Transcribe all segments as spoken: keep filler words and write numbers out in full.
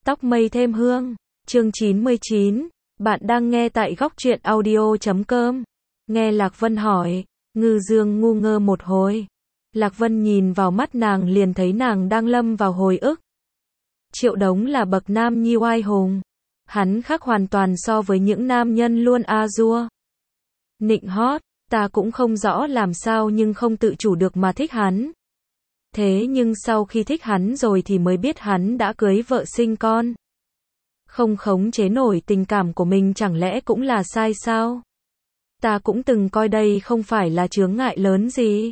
Tóc mây thêm hương, chương chín mươi chín, bạn đang nghe tại góc truyện audio chấm com. Nghe Lạc Vân hỏi, Ngư Dương ngu ngơ một hồi. Lạc Vân nhìn vào mắt nàng liền thấy nàng đang lâm vào hồi ức. Triệu Đống là bậc nam nhi oai hùng. Hắn khác hoàn toàn so với những nam nhân luôn a dua. Nịnh hót, ta cũng không rõ làm sao nhưng không tự chủ được mà thích hắn. Thế nhưng sau khi thích hắn rồi thì mới biết hắn đã cưới vợ sinh con. Không khống chế nổi tình cảm của mình chẳng lẽ cũng là sai sao? Ta cũng từng coi đây không phải là chướng ngại lớn gì.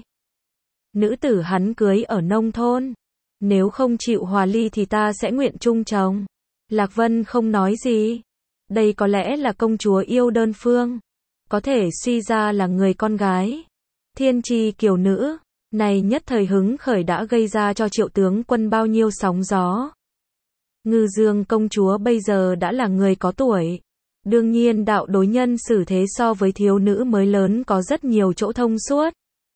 Nữ tử hắn cưới ở nông thôn. Nếu không chịu hòa ly thì ta sẽ nguyện chung chồng. Lạc Vân không nói gì. Đây có lẽ là công chúa yêu đơn phương. Có thể suy ra là người con gái. Thiên tri kiều nữ. Này nhất thời hứng khởi đã gây ra cho Triệu tướng quân bao nhiêu sóng gió. Ngư Dương công chúa bây giờ đã là người có tuổi. Đương nhiên đạo đối nhân xử thế so với thiếu nữ mới lớn có rất nhiều chỗ thông suốt.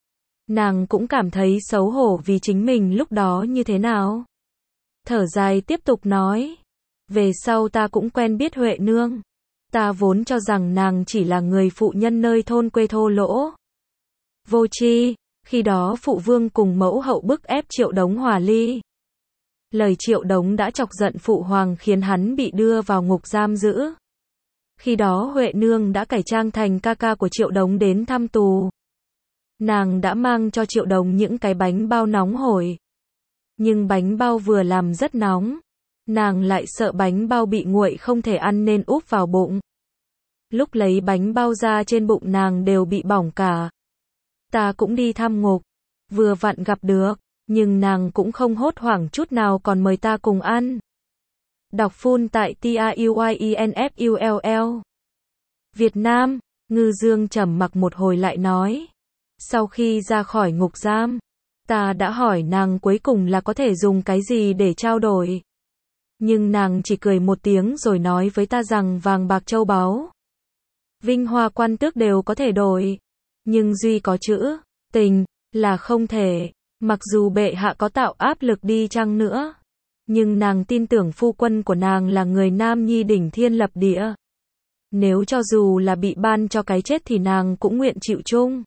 Nàng cũng cảm thấy xấu hổ vì chính mình lúc đó như thế nào. Thở dài tiếp tục nói. Về sau ta cũng quen biết Huệ Nương. Ta vốn cho rằng nàng chỉ là người phụ nhân nơi thôn quê thô lỗ. Vô tri. Khi đó phụ vương cùng mẫu hậu bức ép Triệu Đống hòa ly. Lời Triệu Đống đã chọc giận phụ hoàng khiến hắn bị đưa vào ngục giam giữ. Khi đó Huệ Nương đã cải trang thành ca ca của Triệu Đống đến thăm tù. Nàng đã mang cho Triệu Đống những cái bánh bao nóng hổi. Nhưng bánh bao vừa làm rất nóng. Nàng lại sợ bánh bao bị nguội không thể ăn nên úp vào bụng. Lúc lấy bánh bao ra trên bụng nàng đều bị bỏng cả. Ta cũng đi thăm ngục. Vừa vặn gặp được. Nhưng nàng cũng không hốt hoảng chút nào còn mời ta cùng ăn. Đọc full tại T A U Y E N F U L L. Việt Nam, Ngư Dương trầm mặc một hồi lại nói. Sau khi ra khỏi ngục giam, ta đã hỏi nàng cuối cùng là có thể dùng cái gì để trao đổi. Nhưng nàng chỉ cười một tiếng rồi nói với ta rằng vàng bạc châu báu, vinh hoa quan tước đều có thể đổi. Nhưng duy có chữ tình là không thể. Mặc dù bệ hạ có tạo áp lực đi chăng nữa, nhưng nàng tin tưởng phu quân của nàng là người nam nhi đỉnh thiên lập địa. Nếu cho dù là bị ban cho cái chết thì nàng cũng nguyện chịu chung.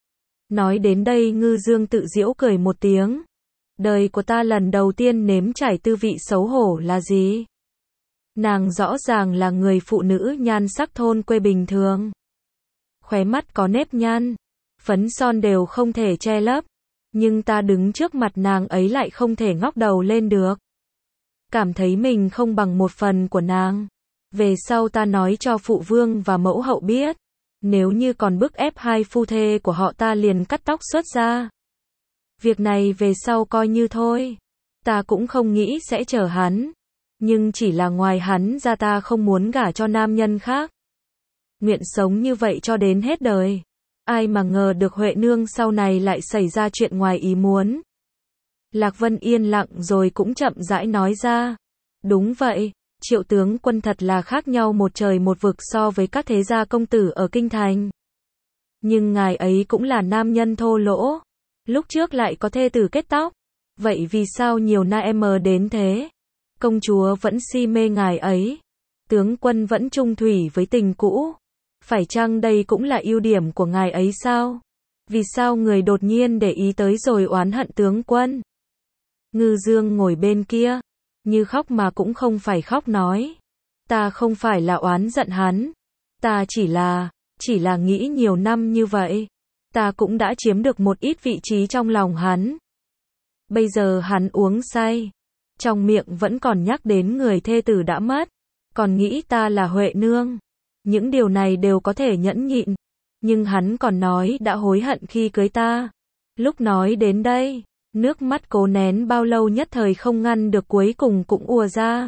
Nói đến đây Ngư Dương tự giễu cười một tiếng. Đời của ta lần đầu tiên nếm trải tư vị xấu hổ là gì? Nàng rõ ràng là người phụ nữ nhan sắc thôn quê bình thường. Khóe mắt có nếp nhăn, phấn son đều không thể che lấp. Nhưng ta đứng trước mặt nàng ấy lại không thể ngóc đầu lên được. Cảm thấy mình không bằng một phần của nàng. Về sau ta nói cho phụ vương và mẫu hậu biết. Nếu như còn bức ép hai phu thê của họ ta liền cắt tóc xuất ra. Việc này về sau coi như thôi. Ta cũng không nghĩ sẽ chở hắn. Nhưng chỉ là ngoài hắn ra ta không muốn gả cho nam nhân khác. Nguyện sống như vậy cho đến hết đời. Ai mà ngờ được Huệ Nương sau này lại xảy ra chuyện ngoài ý muốn. Lạc Vân yên lặng rồi cũng chậm rãi nói ra. Đúng vậy, Triệu tướng quân thật là khác nhau một trời một vực so với các thế gia công tử ở kinh thành. Nhưng ngài ấy cũng là nam nhân thô lỗ. Lúc trước lại có thê tử kết tóc. Vậy vì sao nhiều na em đến thế? Công chúa vẫn si mê ngài ấy. Tướng quân vẫn trung thủy với tình cũ. Phải chăng đây cũng là ưu điểm của ngài ấy sao? Vì sao người đột nhiên để ý tới rồi oán hận tướng quân? Ngư Dương ngồi bên kia, như khóc mà cũng không phải khóc nói. Ta không phải là oán giận hắn. Ta chỉ là, chỉ là nghĩ nhiều năm như vậy. Ta cũng đã chiếm được một ít vị trí trong lòng hắn. Bây giờ hắn uống say. Trong miệng vẫn còn nhắc đến người thê tử đã mất. Còn nghĩ ta là Huệ Nương. Những điều này đều có thể nhẫn nhịn. Nhưng hắn còn nói đã hối hận khi cưới ta. Lúc nói đến đây, nước mắt cố nén bao lâu nhất thời không ngăn được cuối cùng cũng ùa ra.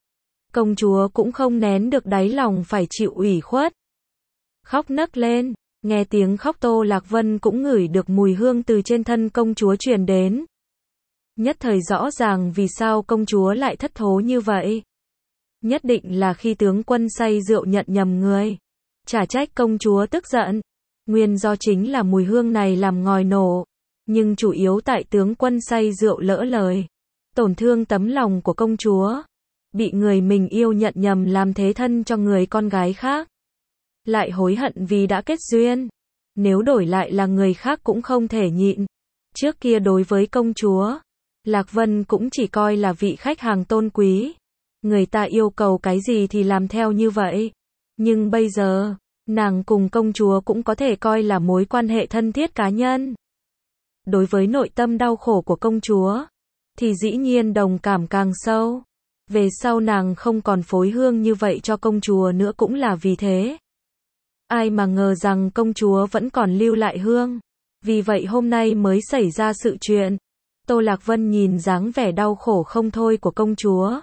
Công chúa cũng không nén được đáy lòng phải chịu ủy khuất. Khóc nấc lên, nghe tiếng khóc Tô Lạc Vân cũng ngửi được mùi hương từ trên thân công chúa truyền đến. Nhất thời rõ ràng vì sao công chúa lại thất thố như vậy. Nhất định là khi tướng quân say rượu nhận nhầm người. Chả trách công chúa tức giận. Nguyên do chính là mùi hương này làm ngòi nổ. Nhưng chủ yếu tại tướng quân say rượu lỡ lời. Tổn thương tấm lòng của công chúa. bị người mình yêu nhận nhầm làm thế thân cho người con gái khác. Lại hối hận vì đã kết duyên. Nếu đổi lại là người khác cũng không thể nhịn. Trước kia đối với công chúa, Lạc Vân cũng chỉ coi là vị khách hàng tôn quý. Người ta yêu cầu cái gì thì làm theo như vậy. Nhưng bây giờ, nàng cùng công chúa cũng có thể coi là mối quan hệ thân thiết cá nhân. Đối với nội tâm đau khổ của công chúa, thì dĩ nhiên đồng cảm càng sâu. Về sau nàng không còn phối hương như vậy cho công chúa nữa cũng là vì thế. Ai mà ngờ rằng công chúa vẫn còn lưu lại hương. Vì vậy hôm nay mới xảy ra sự chuyện. Tô Lạc Vân nhìn dáng vẻ đau khổ không thôi của công chúa.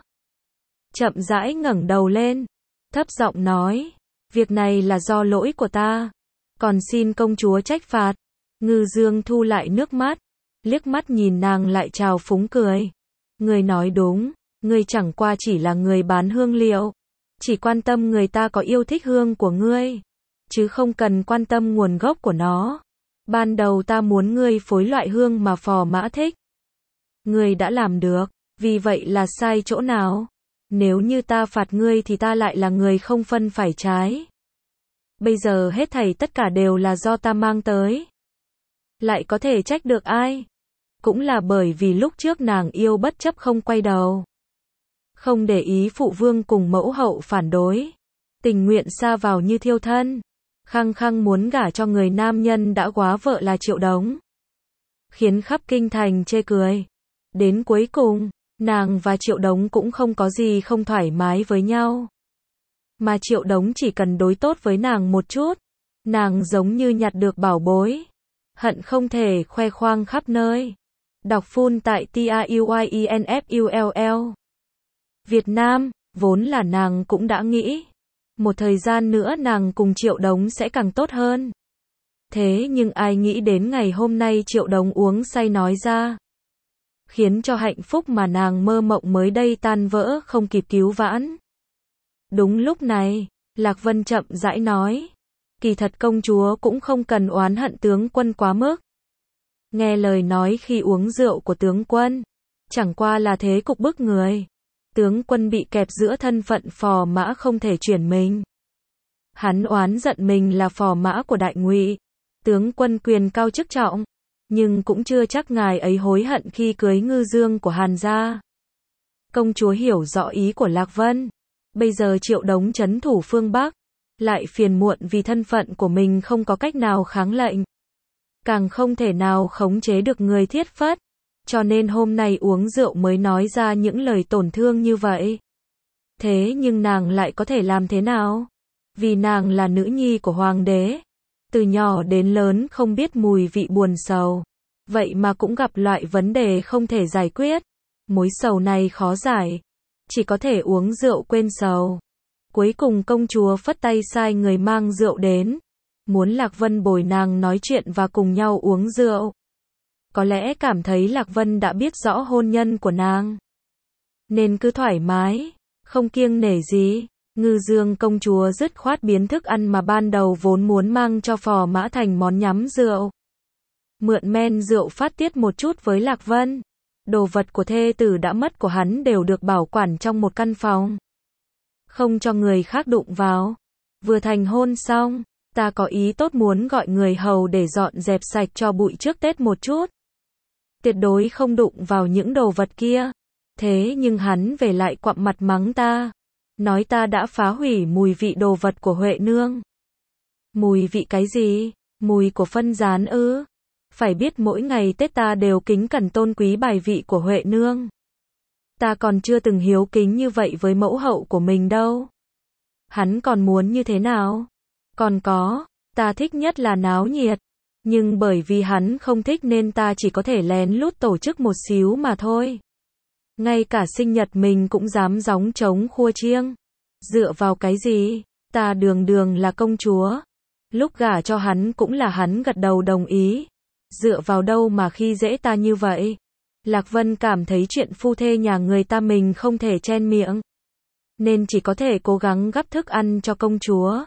Chậm rãi ngẩng đầu lên. Thấp giọng nói. Việc này là do lỗi của ta. Còn xin công chúa trách phạt. Ngư Dương thu lại nước mắt. Liếc mắt nhìn nàng lại trào phúng cười. Ngươi nói đúng. Ngươi chẳng qua chỉ là người bán hương liệu. Chỉ quan tâm người ta có yêu thích hương của ngươi. Chứ không cần quan tâm nguồn gốc của nó. Ban đầu ta muốn ngươi phối loại hương mà phò mã thích. Ngươi đã làm được. Vì vậy là sai chỗ nào? Nếu như ta phạt ngươi thì ta lại là người không phân phải trái. Bây giờ hết thảy tất cả đều là do ta mang tới. Lại có thể trách được ai? Cũng là bởi vì lúc trước nàng yêu bất chấp không quay đầu. Không để ý phụ vương cùng mẫu hậu phản đối. Tình nguyện sa vào như thiêu thân. Khăng khăng muốn gả cho người nam nhân đã góa vợ là Triệu Đống. Khiến khắp kinh thành chê cười. Đến cuối cùng, nàng và Triệu Đống cũng không có gì không thoải mái với nhau. Mà Triệu Đống chỉ cần đối tốt với nàng một chút. Nàng giống như nhặt được bảo bối. Hận không thể khoe khoang khắp nơi. Đọc full tại T A U Y E N F U L L. Việt Nam, vốn là nàng cũng đã nghĩ. Một thời gian nữa nàng cùng Triệu Đống sẽ càng tốt hơn. Thế nhưng ai nghĩ đến ngày hôm nay Triệu Đống uống say nói ra. Khiến cho hạnh phúc mà nàng mơ mộng mới đây tan vỡ không kịp cứu vãn. Đúng lúc này, Lạc Vân chậm rãi nói. Kỳ thật công chúa cũng không cần oán hận tướng quân quá mức. Nghe lời nói khi uống rượu của tướng quân. Chẳng qua là thế cục bức người. Tướng quân bị kẹp giữa thân phận phò mã không thể chuyển mình. Hắn oán giận mình là phò mã của Đại Ngụy. Tướng quân quyền cao chức trọng. Nhưng cũng chưa chắc ngài ấy hối hận khi cưới Ngư Dương của Hàn gia. Công chúa hiểu rõ ý của Lạc Vân. Bây giờ Triệu Đống trấn thủ phương Bắc. Lại phiền muộn vì thân phận của mình không có cách nào kháng lệnh. Càng không thể nào khống chế được người Thiết Phất. Cho nên hôm nay uống rượu mới nói ra những lời tổn thương như vậy. Thế nhưng nàng lại có thể làm thế nào? Vì nàng là nữ nhi của hoàng đế. Từ nhỏ đến lớn không biết mùi vị buồn sầu. Vậy mà cũng gặp loại vấn đề không thể giải quyết. Mối sầu này khó giải. Chỉ có thể uống rượu quên sầu. Cuối cùng công chúa phất tay sai người mang rượu đến. Muốn Lạc Vân bồi nàng nói chuyện và cùng nhau uống rượu. Có lẽ cảm thấy Lạc Vân đã biết rõ hôn nhân của nàng. Nên cứ thoải mái, không kiêng nể gì. Ngư Dương công chúa dứt khoát biến thức ăn mà ban đầu vốn muốn mang cho phò mã thành món nhắm rượu. Mượn men rượu phát tiết một chút với Lạc Vân. Đồ vật của thê tử đã mất của hắn đều được bảo quản trong một căn phòng. Không cho người khác đụng vào. Vừa thành hôn xong, ta có ý tốt muốn gọi người hầu để dọn dẹp sạch cho bụi trước Tết một chút. Tuyệt đối không đụng vào những đồ vật kia. Thế nhưng hắn về lại quặm mặt mắng ta. Nói ta đã phá hủy mùi vị đồ vật của Huệ Nương. Mùi vị cái gì? Mùi của phân rán ư? Phải biết mỗi ngày Tết ta đều kính cẩn tôn quý bài vị của Huệ Nương. Ta còn chưa từng hiếu kính như vậy với mẫu hậu của mình đâu. Hắn còn muốn như thế nào? Còn có, ta thích nhất là náo nhiệt. Nhưng bởi vì hắn không thích nên ta chỉ có thể lén lút tổ chức một xíu mà thôi. Ngay cả sinh nhật mình cũng dám gióng trống khua chiêng. Dựa vào cái gì? Ta đường đường là công chúa. Lúc gả cho hắn cũng là hắn gật đầu đồng ý. Dựa vào đâu mà khi dễ ta như vậy? Lạc Vân cảm thấy chuyện phu thê nhà người ta mình không thể chen miệng. Nên chỉ có thể cố gắng gắp thức ăn cho công chúa.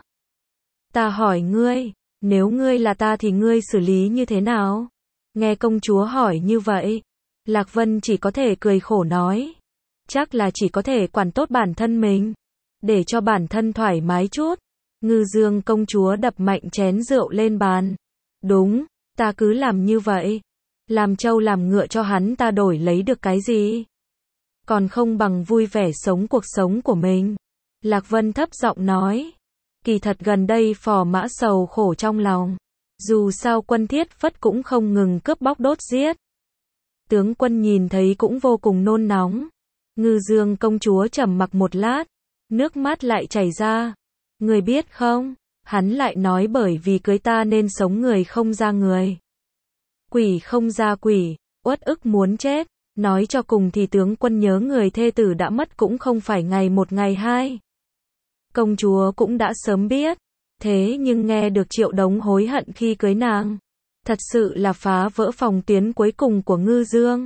Ta hỏi ngươi, nếu ngươi là ta thì ngươi xử lý như thế nào? Nghe công chúa hỏi như vậy, Lạc Vân chỉ có thể cười khổ nói. chắc là chỉ có thể quản tốt bản thân mình, để cho bản thân thoải mái chút. Ngư Dương công chúa đập mạnh chén rượu lên bàn. Đúng, ta cứ làm như vậy. Làm trâu làm ngựa cho hắn ta đổi lấy được cái gì? Còn không bằng vui vẻ sống cuộc sống của mình. Lạc Vân thấp giọng nói. Kỳ thật gần đây Phò Mã sầu khổ trong lòng. Dù sao Quân Thiết Phất cũng không ngừng cướp bóc đốt giết. Tướng quân nhìn thấy cũng vô cùng nôn nóng. Ngư Dương công chúa trầm mặc một lát, nước mắt lại chảy ra. Người biết không, hắn lại nói bởi vì cưới ta nên sống người không ra người, quỷ không ra quỷ, uất ức muốn chết. Nói cho cùng thì tướng quân nhớ người thê tử đã mất cũng không phải ngày một ngày hai. Công chúa cũng đã sớm biết, thế nhưng nghe được Triệu Đống hối hận khi cưới nàng, thật sự là phá vỡ phòng tuyến cuối cùng của Ngư Dương.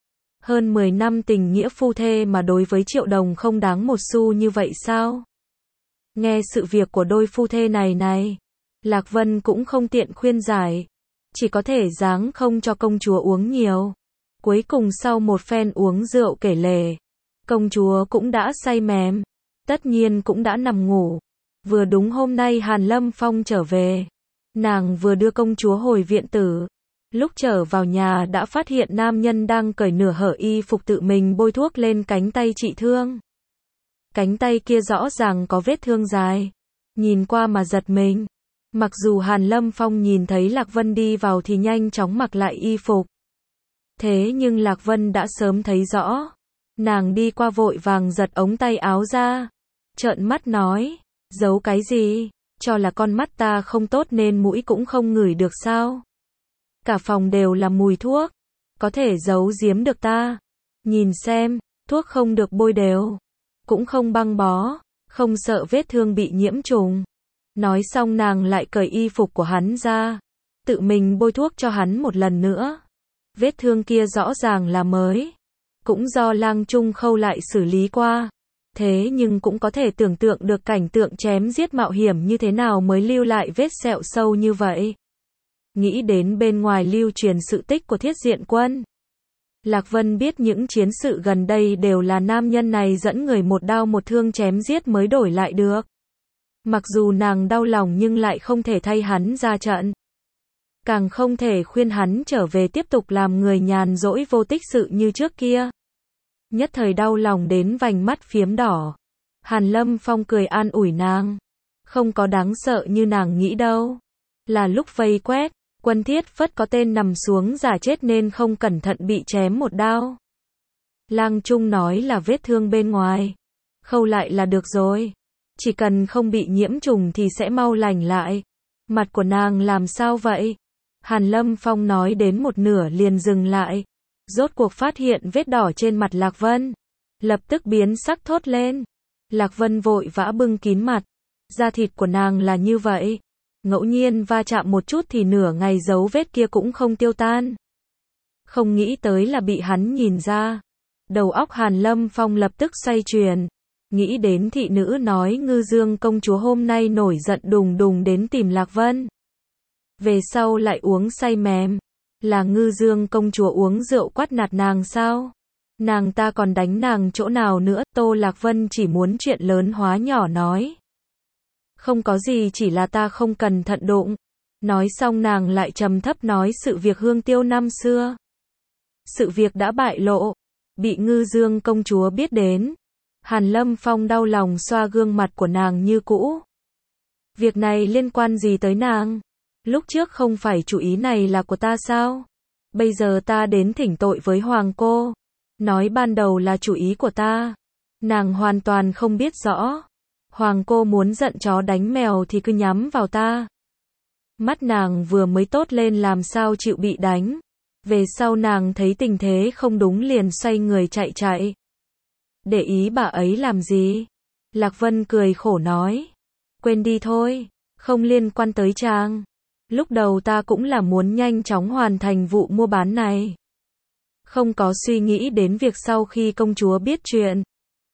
Hơn mười năm tình nghĩa phu thê mà đối với Triệu Đồng không đáng một xu như vậy sao? Nghe sự việc của đôi phu thê này này, Lạc Vân cũng không tiện khuyên giải, chỉ có thể giáng không cho công chúa uống nhiều. Cuối cùng sau một phen uống rượu kể lể, công chúa cũng đã say mềm, tất nhiên cũng đã nằm ngủ. Vừa đúng hôm nay Hàn Lâm Phong trở về, nàng vừa đưa công chúa hồi viện tử. Lúc trở vào nhà đã phát hiện nam nhân đang cởi nửa hở y phục tự mình bôi thuốc lên cánh tay trị thương. Cánh tay kia rõ ràng có vết thương dài, nhìn qua mà giật mình. Mặc dù Hàn Lâm Phong nhìn thấy Lạc Vân đi vào thì nhanh chóng mặc lại y phục. Thế nhưng Lạc Vân đã sớm thấy rõ. Nàng đi qua vội vàng giật ống tay áo ra, trợn mắt nói, giấu cái gì, cho là con mắt ta không tốt nên mũi cũng không ngửi được sao? Cả phòng đều là mùi thuốc, có thể giấu giếm được ta. Nhìn xem, thuốc không được bôi đều, cũng không băng bó, không sợ vết thương bị nhiễm trùng. Nói xong nàng lại cởi y phục của hắn ra, tự mình bôi thuốc cho hắn một lần nữa. Vết thương kia rõ ràng là mới, cũng do Lang Trung Khâu lại xử lý qua. Thế nhưng cũng có thể tưởng tượng được cảnh tượng chém giết mạo hiểm như thế nào mới lưu lại vết sẹo sâu như vậy. Nghĩ đến bên ngoài lưu truyền sự tích của Thiết Diện Quân, Lạc Vân biết những chiến sự gần đây đều là nam nhân này dẫn người một đao một thương chém giết mới đổi lại được. Mặc dù nàng đau lòng nhưng lại không thể thay hắn ra trận, càng không thể khuyên hắn trở về tiếp tục làm người nhàn rỗi vô tích sự như trước kia. Nhất thời đau lòng đến vành mắt phiếm đỏ. Hàn Lâm Phong cười an ủi nàng, không có đáng sợ như nàng nghĩ đâu. Là lúc vây quét, Quân Thiết Phất có tên nằm xuống giả chết nên không cẩn thận bị chém một đao. Lang Trung nói là vết thương bên ngoài, khâu lại là được rồi. Chỉ cần không bị nhiễm trùng thì sẽ mau lành lại. Mặt của nàng làm sao vậy? Hàn Lâm Phong nói đến một nửa liền dừng lại. Rốt cuộc phát hiện vết đỏ trên mặt Lạc Vân, lập tức biến sắc thốt lên. Lạc Vân vội vã bưng kín mặt. Da thịt của nàng là như vậy, ngẫu nhiên va chạm một chút thì nửa ngày dấu vết kia cũng không tiêu tan. Không nghĩ tới là bị hắn nhìn ra. Đầu óc Hàn Lâm Phong lập tức xoay chuyển. Nghĩ đến thị nữ nói Ngư Dương công chúa hôm nay nổi giận đùng đùng đến tìm Lạc Vân. Về sau lại uống say mềm. Là Ngư Dương công chúa uống rượu quát nạt nàng sao? Nàng ta còn đánh nàng chỗ nào nữa? Tô Lạc Vân chỉ muốn chuyện lớn hóa nhỏ nói. Không có gì, chỉ là ta không cẩn thận đụng. Nói xong nàng lại trầm thấp nói sự việc Hương Tiêu năm xưa. Sự việc đã bại lộ, bị Ngư Dương công chúa biết đến. Hàn Lâm Phong đau lòng xoa gương mặt của nàng như cũ. Việc này liên quan gì tới nàng? Lúc trước không phải chủ ý này là của ta sao? Bây giờ ta đến thỉnh tội với hoàng cô. Nói ban đầu là chủ ý của ta. Nàng hoàn toàn không biết rõ. Hoàng cô muốn giận chó đánh mèo thì cứ nhắm vào ta. Mắt nàng vừa mới tốt lên làm sao chịu bị đánh. Về sau nàng thấy tình thế không đúng liền xoay người chạy chạy. Để ý bà ấy làm gì? Lạc Vân cười khổ nói. Quên đi thôi, không liên quan tới chàng. Lúc đầu ta cũng là muốn nhanh chóng hoàn thành vụ mua bán này. Không có suy nghĩ đến việc sau khi công chúa biết chuyện.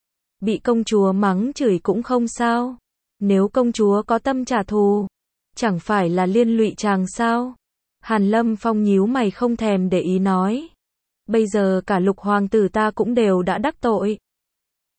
Bị công chúa mắng chửi cũng không sao. Nếu công chúa có tâm trả thù, chẳng phải là liên lụy chàng sao? Hàn Lâm Phong nhíu mày không thèm để ý nói. Bây giờ cả Lục hoàng tử ta cũng đều đã đắc tội.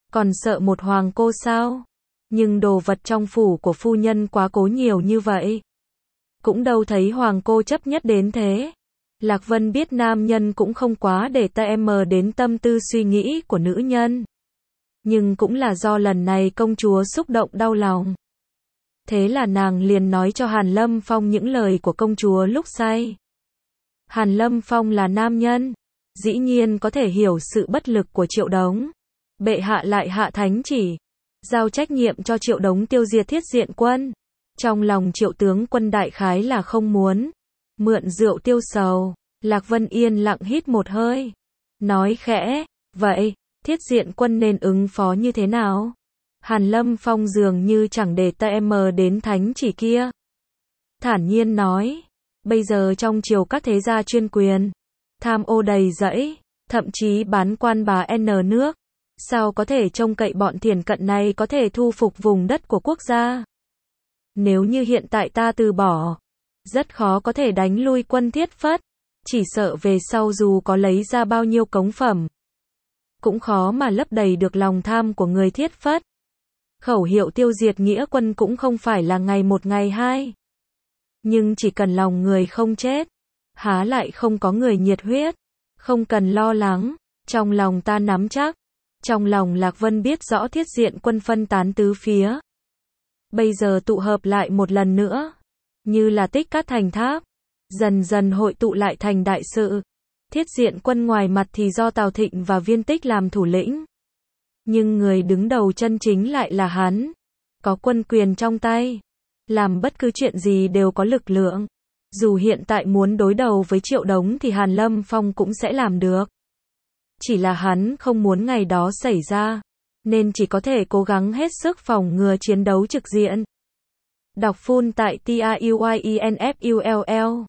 Còn sợ một hoàng cô sao? Nhưng đồ vật trong phủ của phu nhân quá cố nhiều như vậy. Cũng đâu thấy hoàng cô chấp nhất đến thế. Lạc Vân biết nam nhân cũng không quá để tâm đến tâm tư suy nghĩ của nữ nhân. Nhưng cũng là do lần này công chúa xúc động đau lòng. Thế là nàng liền nói cho Hàn Lâm Phong những lời của công chúa lúc say. Hàn Lâm Phong là nam nhân, dĩ nhiên có thể hiểu sự bất lực của Triệu Đống. Bệ hạ lại hạ thánh chỉ, giao trách nhiệm cho Triệu Đống tiêu diệt Thiết Diện Quân. Trong lòng Triệu tướng quân đại khái là không muốn mượn rượu tiêu sầu. Lạc Vân yên lặng hít một hơi, nói khẽ, vậy, Thiết Diện Quân nên ứng phó như thế nào? Hàn Lâm Phong dường như chẳng để tâm đến thánh chỉ kia. Thản nhiên nói, bây giờ trong triều các thế gia chuyên quyền, tham ô đầy rẫy, thậm chí bán quan bá N nước. Sao có thể trông cậy bọn thiền cận này có thể thu phục vùng đất của quốc gia? Nếu như hiện tại ta từ bỏ, rất khó có thể đánh lui quân Thiết Phất. Chỉ sợ về sau dù có lấy ra bao nhiêu cống phẩm, cũng khó mà lấp đầy được lòng tham của người Thiết Phất. Khẩu hiệu tiêu diệt nghĩa quân cũng không phải là ngày một ngày hai. Nhưng chỉ cần lòng người không chết, há lại không có người nhiệt huyết. Không cần lo lắng, trong lòng ta nắm chắc. Trong lòng Lạc Vân biết rõ Thiết Diện Quân phân tán tứ phía. Bây giờ tụ hợp lại một lần nữa, như là tích cát thành tháp, dần dần hội tụ lại thành đại sự. Thiết Diện Quân ngoài mặt thì do Tào Thịnh và Viên Tích làm thủ lĩnh. Nhưng người đứng đầu chân chính lại là hắn. Có quân quyền trong tay, làm bất cứ chuyện gì đều có lực lượng. Dù hiện tại muốn đối đầu với Triệu Đống thì Hàn Lâm Phong cũng sẽ làm được. Chỉ là hắn không muốn ngày đó xảy ra, nên chỉ có thể cố gắng hết sức phòng ngừa chiến đấu trực diện. Đọc full tại T A U Y E N F U L L.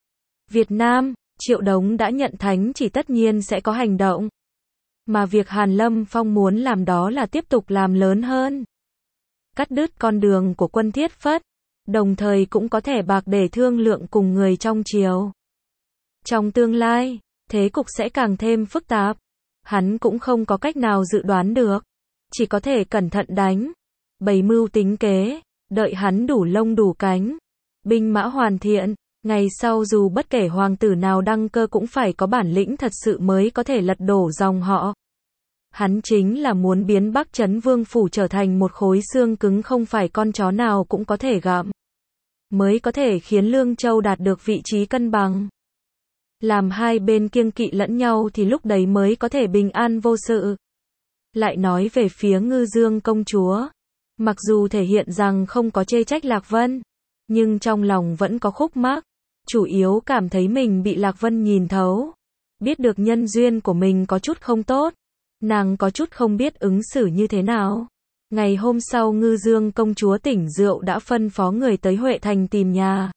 Việt Nam, Triệu Đống đã nhận thánh chỉ tất nhiên sẽ có hành động. Mà việc Hàn Lâm Phong muốn làm đó là tiếp tục làm lớn hơn. Cắt đứt con đường của quân Thiết Phất, đồng thời cũng có thẻ bạc để thương lượng cùng người trong triều. Trong tương lai, thế cục sẽ càng thêm phức tạp. Hắn cũng không có cách nào dự đoán được. Chỉ có thể cẩn thận đánh. Bày mưu tính kế. Đợi hắn đủ lông đủ cánh. Binh mã hoàn thiện. Ngày sau dù bất kể hoàng tử nào đăng cơ cũng phải có bản lĩnh thật sự mới có thể lật đổ dòng họ. Hắn chính là muốn biến Bắc Trấn Vương Phủ trở thành một khối xương cứng không phải con chó nào cũng có thể gặm. Mới có thể khiến Lương Châu đạt được vị trí cân bằng. Làm hai bên kiêng kỵ lẫn nhau thì lúc đấy mới có thể bình an vô sự. Lại nói về phía Ngư Dương công chúa. Mặc dù thể hiện rằng không có chê trách Lạc Vân, nhưng trong lòng vẫn có khúc mắc. Chủ yếu cảm thấy mình bị Lạc Vân nhìn thấu. Biết được nhân duyên của mình có chút không tốt. Nàng có chút không biết ứng xử như thế nào. Ngày hôm sau Ngư Dương công chúa tỉnh rượu đã phân phó người tới Huệ Thành tìm nhà.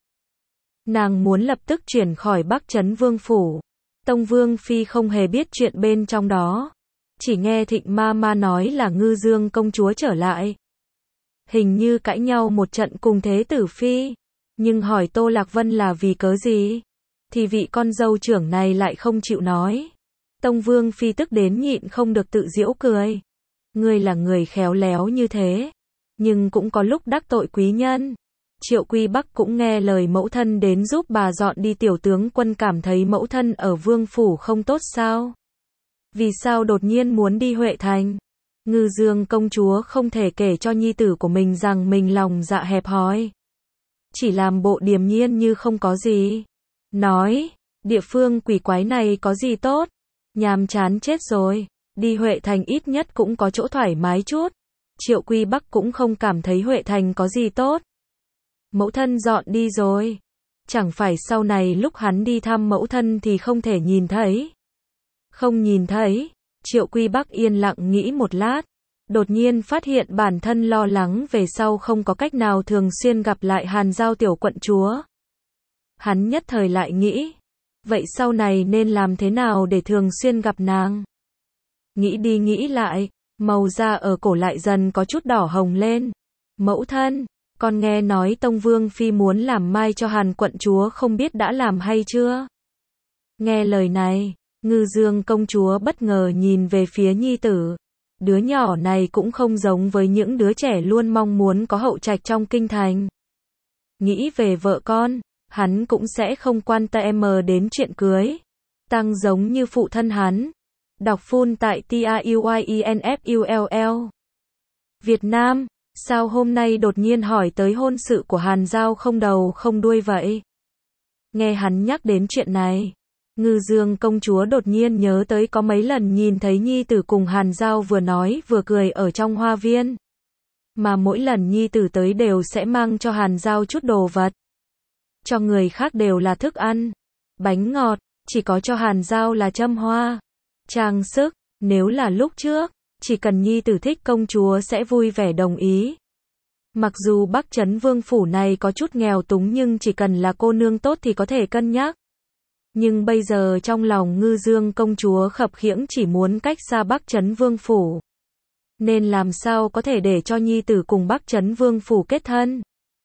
Nàng muốn lập tức chuyển khỏi Bắc Trấn Vương Phủ. Tông Vương Phi không hề biết chuyện bên trong đó. Chỉ nghe Thịnh Ma Ma nói là Ngư Dương công chúa trở lại. Hình như cãi nhau một trận cùng Thế Tử Phi. Nhưng hỏi Tô Lạc Vân là vì cớ gì? Thì vị con dâu trưởng này lại không chịu nói. Tông Vương Phi tức đến nhịn không được tự giễu cười. Ngươi là người khéo léo như thế, nhưng cũng có lúc đắc tội quý nhân. Triệu Quy Bắc cũng nghe lời mẫu thân đến giúp bà dọn đi. Tiểu tướng quân cảm thấy mẫu thân ở Vương Phủ không tốt sao? Vì sao đột nhiên muốn đi Huệ Thành? Ngư Dương công chúa không thể kể cho nhi tử của mình rằng mình lòng dạ hẹp hòi. Chỉ làm bộ điềm nhiên như không có gì. Nói, địa phương quỷ quái này có gì tốt? Nhàm chán chết rồi. Đi Huệ Thành ít nhất cũng có chỗ thoải mái chút. Triệu Quy Bắc cũng không cảm thấy Huệ Thành có gì tốt. Mẫu thân dọn đi rồi. Chẳng phải sau này lúc hắn đi thăm mẫu thân thì không thể nhìn thấy. Không nhìn thấy. Triệu Quy Bắc yên lặng nghĩ một lát. Đột nhiên phát hiện bản thân lo lắng về sau không có cách nào thường xuyên gặp lại Hàn Giao tiểu quận chúa. Hắn nhất thời lại nghĩ. Vậy sau này nên làm thế nào để thường xuyên gặp nàng? Nghĩ đi nghĩ lại, màu da ở cổ lại dần có chút đỏ hồng lên. Mẫu thân, con nghe nói Tông Vương Phi muốn làm mai cho Hàn quận chúa không biết đã làm hay chưa? Nghe lời này, Ngư Dương công chúa bất ngờ nhìn về phía nhi tử. Đứa nhỏ này cũng không giống với những đứa trẻ luôn mong muốn có hậu trạch trong kinh thành. Nghĩ về vợ con, hắn cũng sẽ không quan tâm đến chuyện cưới. Tăng giống như phụ thân hắn. Đọc full tại T A U Y E N F U L L. Việt Nam, sao hôm nay đột nhiên hỏi tới hôn sự của Hàn Giao không đầu không đuôi vậy? Nghe hắn nhắc đến chuyện này, Ngư Dương công chúa đột nhiên nhớ tới có mấy lần nhìn thấy nhi tử cùng Hàn Giao vừa nói vừa cười ở trong hoa viên. Mà mỗi lần nhi tử tới đều sẽ mang cho Hàn Giao chút đồ vật. Cho người khác đều là thức ăn, bánh ngọt, chỉ có cho Hàn Giao là châm hoa, trang sức. Nếu là lúc trước, chỉ cần nhi tử thích công chúa sẽ vui vẻ đồng ý. Mặc dù Bắc Trấn Vương phủ này có chút nghèo túng nhưng chỉ cần là cô nương tốt thì có thể cân nhắc. Nhưng bây giờ trong lòng Ngư Dương công chúa khập khiễng chỉ muốn cách xa Bắc Trấn Vương phủ. Nên làm sao có thể để cho nhi tử cùng Bắc Trấn Vương phủ kết thân.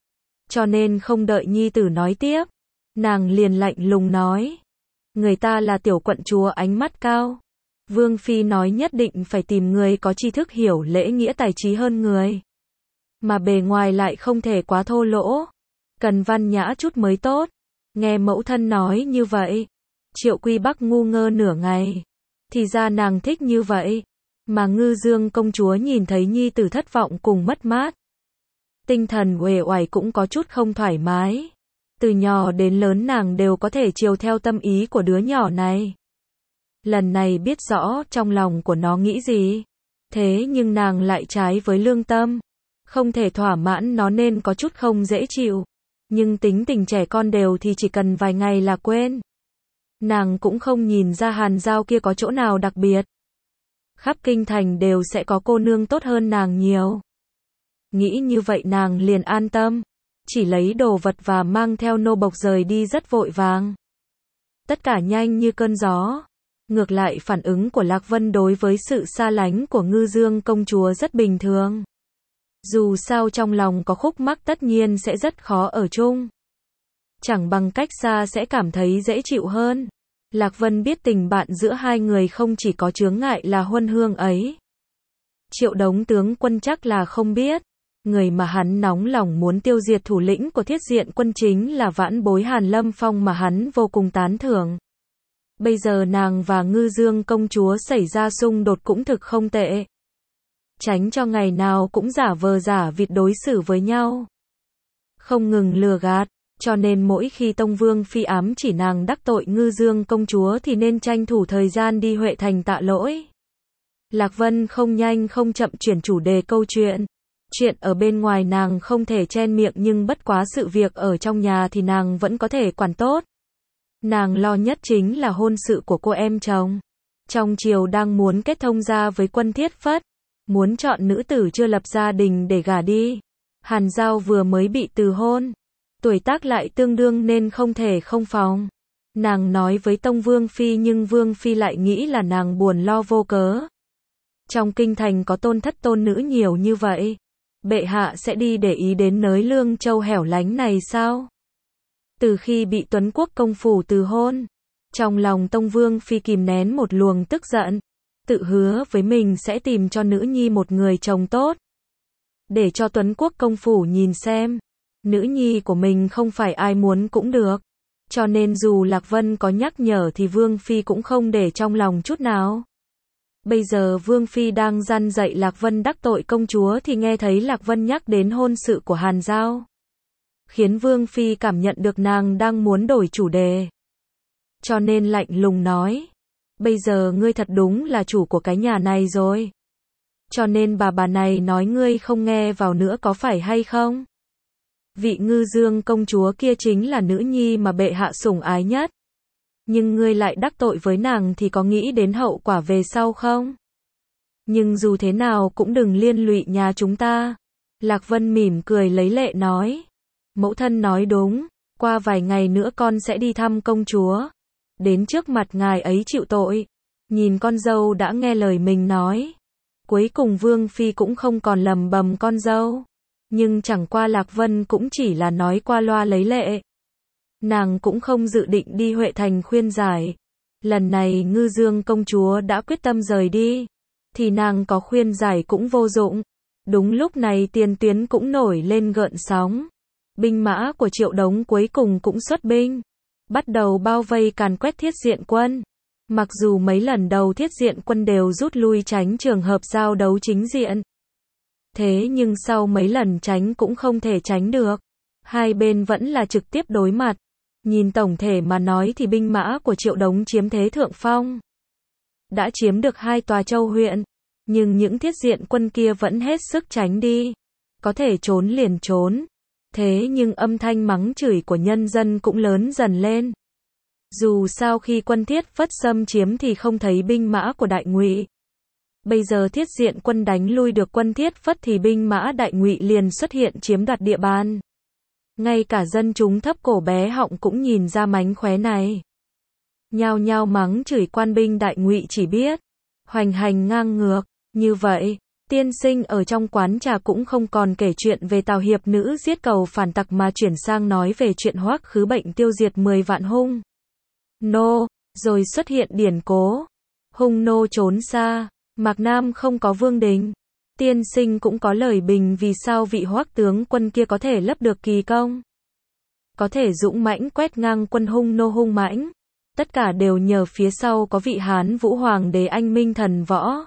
Cho nên không đợi nhi tử nói tiếp, nàng liền lạnh lùng nói. Người ta là tiểu quận chúa ánh mắt cao. Vương Phi nói nhất định phải tìm người có tri thức hiểu lễ nghĩa tài trí hơn người. Mà bề ngoài lại không thể quá thô lỗ. Cần văn nhã chút mới tốt. Nghe mẫu thân nói như vậy, Triệu Quy Bắc ngu ngơ nửa ngày. Thì ra nàng thích như vậy. Mà Ngư Dương công chúa nhìn thấy nhi tử thất vọng cùng mất mát. Tinh thần uể oải cũng có chút không thoải mái. Từ nhỏ đến lớn nàng đều có thể chiều theo tâm ý của đứa nhỏ này. Lần này biết rõ trong lòng của nó nghĩ gì. Thế nhưng nàng lại trái với lương tâm. Không thể thỏa mãn nó nên có chút không dễ chịu. Nhưng tính tình trẻ con đều thì chỉ cần vài ngày là quên. Nàng cũng không nhìn ra Hàn Giao kia có chỗ nào đặc biệt. Khắp kinh thành đều sẽ có cô nương tốt hơn nàng nhiều. Nghĩ như vậy nàng liền an tâm. Chỉ lấy đồ vật và mang theo nô bộc rời đi rất vội vàng. Tất cả nhanh như cơn gió. Ngược lại phản ứng của Lạc Vân đối với sự xa lánh của Ngư Dương công chúa rất bình thường. Dù sao trong lòng có khúc mắc tất nhiên sẽ rất khó ở chung. Chẳng bằng cách xa sẽ cảm thấy dễ chịu hơn. Lạc Vân biết tình bạn giữa hai người không chỉ có chướng ngại là huân hương ấy. Triệu Đống tướng quân chắc là không biết. Người mà hắn nóng lòng muốn tiêu diệt thủ lĩnh của thiết diện quân chính là vãn bối Hàn Lâm Phong mà hắn vô cùng tán thưởng. Bây giờ nàng và Ngư Dương công chúa xảy ra xung đột cũng thực không tệ. Tránh cho ngày nào cũng giả vờ giả vịt đối xử với nhau. Không ngừng lừa gạt, cho nên mỗi khi Tông Vương Phi ám chỉ nàng đắc tội Ngư Dương công chúa thì nên tranh thủ thời gian đi Huệ Thành tạ lỗi. Lạc Vân không nhanh không chậm chuyển chủ đề câu chuyện. Chuyện ở bên ngoài nàng không thể chen miệng nhưng bất quá sự việc ở trong nhà thì nàng vẫn có thể quản tốt. Nàng lo nhất chính là hôn sự của cô em chồng. Trong triều đang muốn kết thông gia với Quân Thiết Phất. Muốn chọn nữ tử chưa lập gia đình để gả đi. Hàn Giao vừa mới bị từ hôn. Tuổi tác lại tương đương nên không thể không phòng. Nàng nói với Tông Vương Phi nhưng Vương Phi lại nghĩ là nàng buồn lo vô cớ. Trong kinh thành có tôn thất tôn nữ nhiều như vậy. Bệ hạ sẽ đi để ý đến nới Lương Châu hẻo lánh này sao? Từ khi bị Tuấn Quốc công phủ từ hôn, trong lòng Tông Vương Phi kìm nén một luồng tức giận, tự hứa với mình sẽ tìm cho nữ nhi một người chồng tốt. Để cho Tuấn Quốc công phủ nhìn xem, nữ nhi của mình không phải ai muốn cũng được. Cho nên dù Lạc Vân có nhắc nhở thì Vương Phi cũng không để trong lòng chút nào. Bây giờ Vương Phi đang răn dạy Lạc Vân đắc tội công chúa thì nghe thấy Lạc Vân nhắc đến hôn sự của Hàn Giao. Khiến Vương Phi cảm nhận được nàng đang muốn đổi chủ đề. Cho nên lạnh lùng nói. Bây giờ ngươi thật đúng là chủ của cái nhà này rồi. Cho nên bà bà này nói ngươi không nghe vào nữa có phải hay không? Vị Ngư Dương công chúa kia chính là nữ nhi mà bệ hạ sủng ái nhất. Nhưng ngươi lại đắc tội với nàng thì có nghĩ đến hậu quả về sau không? Nhưng dù thế nào cũng đừng liên lụy nhà chúng ta. Lạc Vân mỉm cười lấy lệ nói. Mẫu thân nói đúng, qua vài ngày nữa con sẽ đi thăm công chúa. Đến trước mặt ngài ấy chịu tội. Nhìn con dâu đã nghe lời mình nói. Cuối cùng Vương Phi cũng không còn lầm bầm con dâu. Nhưng chẳng qua Lạc Vân cũng chỉ là nói qua loa lấy lệ. Nàng cũng không dự định đi Huệ Thành khuyên giải. Lần này Ngư Dương công chúa đã quyết tâm rời đi. thì nàng có khuyên giải cũng vô dụng. Đúng lúc này tiền tuyến cũng nổi lên gợn sóng. Binh mã của Triệu Đống cuối cùng cũng xuất binh, bắt đầu bao vây càn quét Thiết Diện quân. Mặc dù mấy lần đầu Thiết Diện quân đều rút lui tránh trường hợp giao đấu chính diện. Thế nhưng sau mấy lần tránh cũng không thể tránh được. Hai bên vẫn là trực tiếp đối mặt. Nhìn tổng thể mà nói thì binh mã của Triệu Đống chiếm thế thượng phong. Đã chiếm được hai tòa châu huyện. Nhưng những Thiết Diện quân kia vẫn hết sức tránh đi. Có thể trốn liền trốn. Thế nhưng âm thanh mắng chửi của nhân dân cũng lớn dần lên. Dù sao khi quân Thiết Phất xâm chiếm thì không thấy binh mã của Đại Ngụy. Bây giờ Thiết Diện quân đánh lui được quân Thiết Phất thì binh mã Đại Ngụy liền xuất hiện chiếm đoạt địa bàn. Ngay cả dân chúng thấp cổ bé họng cũng nhìn ra mánh khóe này. Nhao nhao mắng chửi quan binh Đại Ngụy chỉ biết hoành hành ngang ngược. Như vậy, tiên sinh ở trong quán trà cũng không còn kể chuyện về Tào hiệp nữ giết cầu phản tặc mà chuyển sang nói về chuyện Hoắc Khứ Bệnh tiêu diệt mười vạn hung nô, rồi xuất hiện điển cố. Hung nô trốn xa, Mạc Nam không có vương đình. Tiên sinh cũng có lời bình vì sao vị Hoắc tướng quân kia có thể lấp được kỳ công. Có thể dũng mãnh quét ngang quân hung nô hung mãnh. Tất cả đều nhờ phía sau có vị Hán Vũ Hoàng đế anh minh thần võ.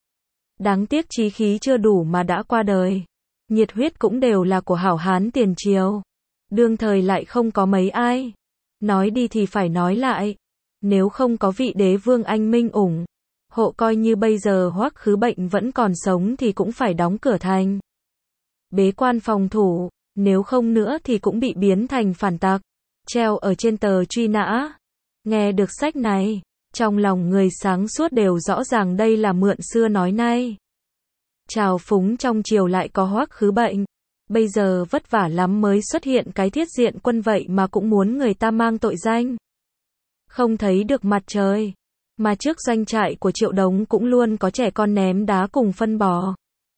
Đáng tiếc chí khí chưa đủ mà đã qua đời. Nhiệt huyết cũng đều là của hảo Hán tiền triều. Đương thời lại không có mấy ai. Nói đi thì phải nói lại. Nếu không có vị đế vương anh minh ủng hộ, coi như bây giờ Hoắc Khứ Bệnh vẫn còn sống thì cũng phải đóng cửa thành. Bế quan phòng thủ, nếu không nữa thì cũng bị biến thành phản tặc. Treo ở trên tờ truy nã. Nghe được sách này, trong lòng người sáng suốt đều rõ ràng đây là mượn xưa nói nay. Trào phúng trong triều lại có Hoắc Khứ Bệnh. Bây giờ vất vả lắm mới xuất hiện cái Thiết Diện quân vậy mà cũng muốn người ta mang tội danh. Không thấy được mặt trời. Mà trước doanh trại của Triệu Đống cũng luôn có trẻ con ném đá cùng phân bò.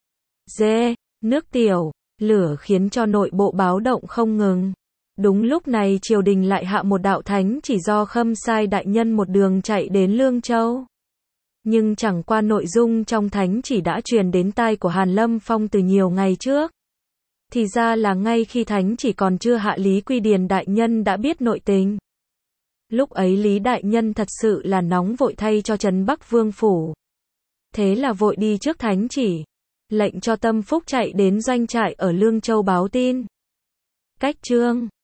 Dê, nước tiểu, lửa khiến cho nội bộ báo động không ngừng. Đúng lúc này triều đình lại hạ một đạo thánh chỉ do Khâm Sai đại nhân một đường chạy đến Lương Châu. Nhưng chẳng qua nội dung trong thánh chỉ đã truyền đến tai của Hàn Lâm Phong từ nhiều ngày trước. Thì ra là ngay khi thánh chỉ còn chưa hạ, Lý Quy Điền đại nhân đã biết nội tình. Lúc ấy Lý đại nhân thật sự là nóng vội thay cho Trấn Bắc Vương phủ. Thế là vội đi trước thánh chỉ, lệnh cho Tâm Phúc chạy đến doanh trại ở Lương Châu báo tin. Cách chương